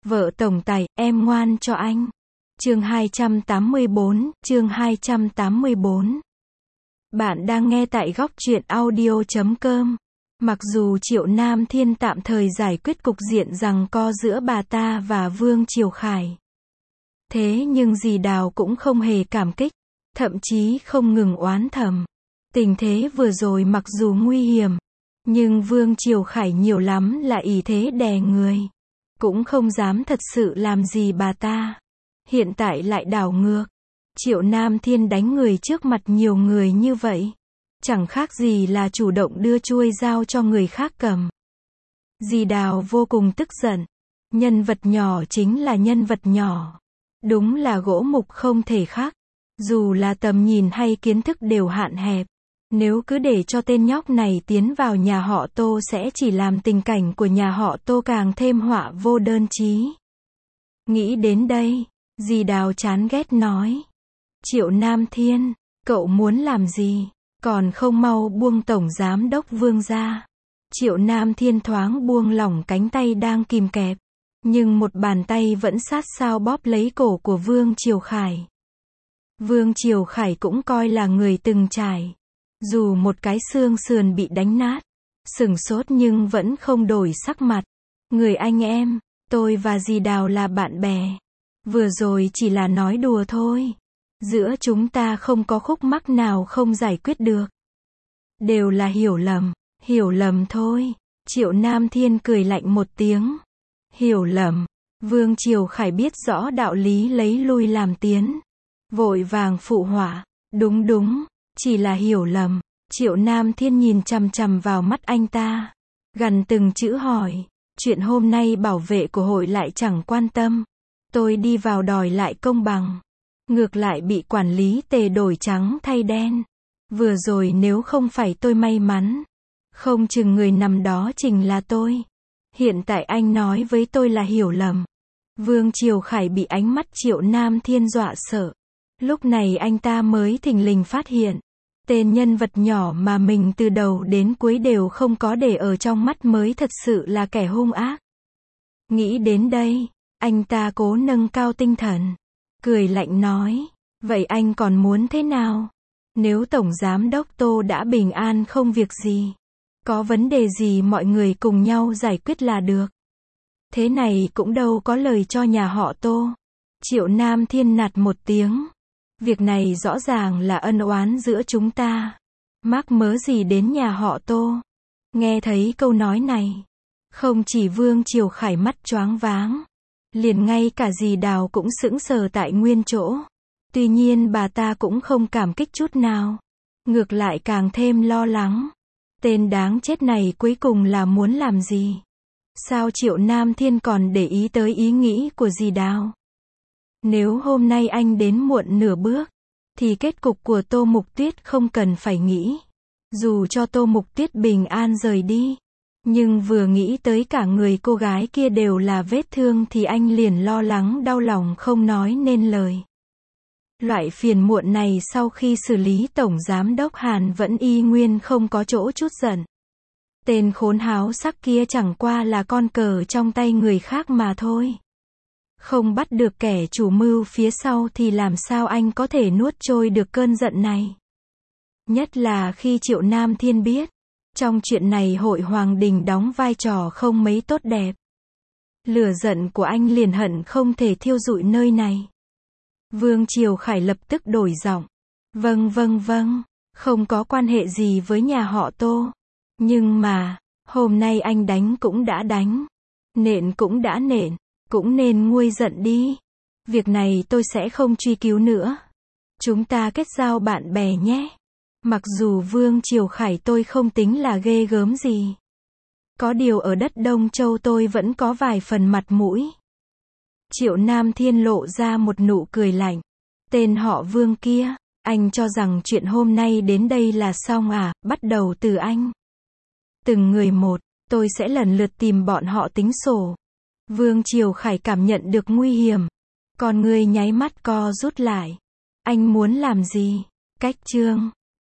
Vợ tổng tài, em ngoan cho anh. Chương 284. Bạn đang nghe tại góc truyện audio.com. Mặc dù Triệu Nam Thiên tạm thời giải quyết cục diện giằng co giữa bà ta và Vương Triều Khải, thế nhưng dì Đào cũng không hề cảm kích, thậm chí không ngừng oán thầm. Tình thế vừa rồi mặc dù nguy hiểm, nhưng Vương Triều Khải nhiều lắm là ỷ thế đè người, cũng không dám thật sự làm gì bà ta. Hiện tại lại đảo ngược, Triệu Nam Thiên đánh người trước mặt nhiều người như vậy, chẳng khác gì là chủ động đưa chuôi dao cho người khác cầm. Dì Đào vô cùng tức giận. Nhân vật nhỏ chính là nhân vật nhỏ, đúng là gỗ mục không thể khác. Dù là tầm nhìn hay kiến thức đều hạn hẹp, nếu cứ để cho tên nhóc này tiến vào nhà họ Tô sẽ chỉ làm tình cảnh của nhà họ Tô càng thêm họa vô đơn chí. Nghĩ đến đây, dì Đào chán ghét nói: Triệu Nam Thiên, cậu muốn làm gì? Còn không mau buông tổng giám đốc Vương ra. Triệu Nam Thiên thoáng buông lỏng cánh tay đang kìm kẹp, nhưng một bàn tay vẫn sát sao bóp lấy cổ của Vương Triều Khải. Vương Triều Khải cũng coi là người từng trải, dù một cái xương sườn bị đánh nát, sửng sốt nhưng vẫn không đổi sắc mặt. Người anh em, tôi và dì Đào là bạn bè. Vừa rồi chỉ là nói đùa thôi. Giữa chúng ta không có khúc mắc nào không giải quyết được. Đều là hiểu lầm thôi. Triệu Nam Thiên cười lạnh một tiếng. Hiểu lầm. Vương Triều Khải biết rõ đạo lý lấy lui làm tiến, vội vàng phụ họa. Đúng, chỉ là hiểu lầm. Triệu Nam Thiên nhìn chằm chằm vào mắt anh ta, gằn từng chữ hỏi. Chuyện hôm nay bảo vệ của hội lại chẳng quan tâm. Tôi đi vào đòi lại công bằng, ngược lại bị quản lý Tề đổi trắng thay đen. Vừa rồi nếu không phải tôi may mắn, không chừng người nằm đó chính là tôi. Hiện tại anh nói với tôi là hiểu lầm. Vương Triều Khải bị ánh mắt Triệu Nam Thiên dọa sợ. Lúc này anh ta mới thình lình phát hiện, tên nhân vật nhỏ mà mình từ đầu đến cuối đều không có để ở trong mắt mới thật sự là kẻ hung ác. Nghĩ đến đây, anh ta cố nâng cao tinh thần, cười lạnh nói: Vậy anh còn muốn thế nào? Nếu Tổng Giám Đốc Tô đã bình an không việc gì, có vấn đề gì mọi người cùng nhau giải quyết là được. Thế này cũng đâu có lời cho nhà họ Tô. Triệu Nam Thiên nạt một tiếng. Việc này rõ ràng là ân oán giữa chúng ta. Mắc mớ gì đến nhà họ Tô? Nghe thấy câu nói này, không chỉ Vương Triều Khải mắt choáng váng, liền ngay cả dì Đào cũng sững sờ tại nguyên chỗ. Tuy nhiên bà ta cũng không cảm kích chút nào, ngược lại càng thêm lo lắng. Tên đáng chết này cuối cùng là muốn làm gì? Sao Triệu Nam Thiên còn để ý tới ý nghĩ của dì Đào? Nếu hôm nay anh đến muộn nửa bước, thì kết cục của Tô Mục Tuyết không cần phải nghĩ. Dù cho Tô Mục Tuyết bình an rời đi, nhưng vừa nghĩ tới cả người cô gái kia đều là vết thương thì anh liền lo lắng đau lòng không nói nên lời. Loại phiền muộn này sau khi xử lý Tổng Giám Đốc Hàn vẫn y nguyên không có chỗ chút giận. Tên khốn háo sắc kia chẳng qua là con cờ trong tay người khác mà thôi. Không bắt được kẻ chủ mưu phía sau thì làm sao anh có thể nuốt trôi được cơn giận này. Nhất là khi Triệu Nam Thiên biết, trong chuyện này Hội Hoàng Đình đóng vai trò không mấy tốt đẹp. Lửa giận của anh liền hận không thể thiêu rụi nơi này. Vương Triều Khải lập tức đổi giọng. Vâng, không có quan hệ gì với nhà họ Tô. Nhưng mà, hôm nay anh đánh cũng đã đánh, nện cũng đã nện, cũng nên nguôi giận đi. Việc này tôi sẽ không truy cứu nữa. Chúng ta kết giao bạn bè nhé. Mặc dù Vương Triều Khải tôi không tính là ghê gớm gì, có điều ở đất Đông Châu tôi vẫn có vài phần mặt mũi. Triệu Nam Thiên lộ ra một nụ cười lạnh. Tên họ Vương kia, anh cho rằng chuyện hôm nay đến đây là xong à? Bắt đầu từ anh. Từng người một, tôi sẽ lần lượt tìm bọn họ tính sổ. Vương Triều Khải cảm nhận được nguy hiểm, con người nháy mắt co rút lại. Anh muốn làm gì? Cách chương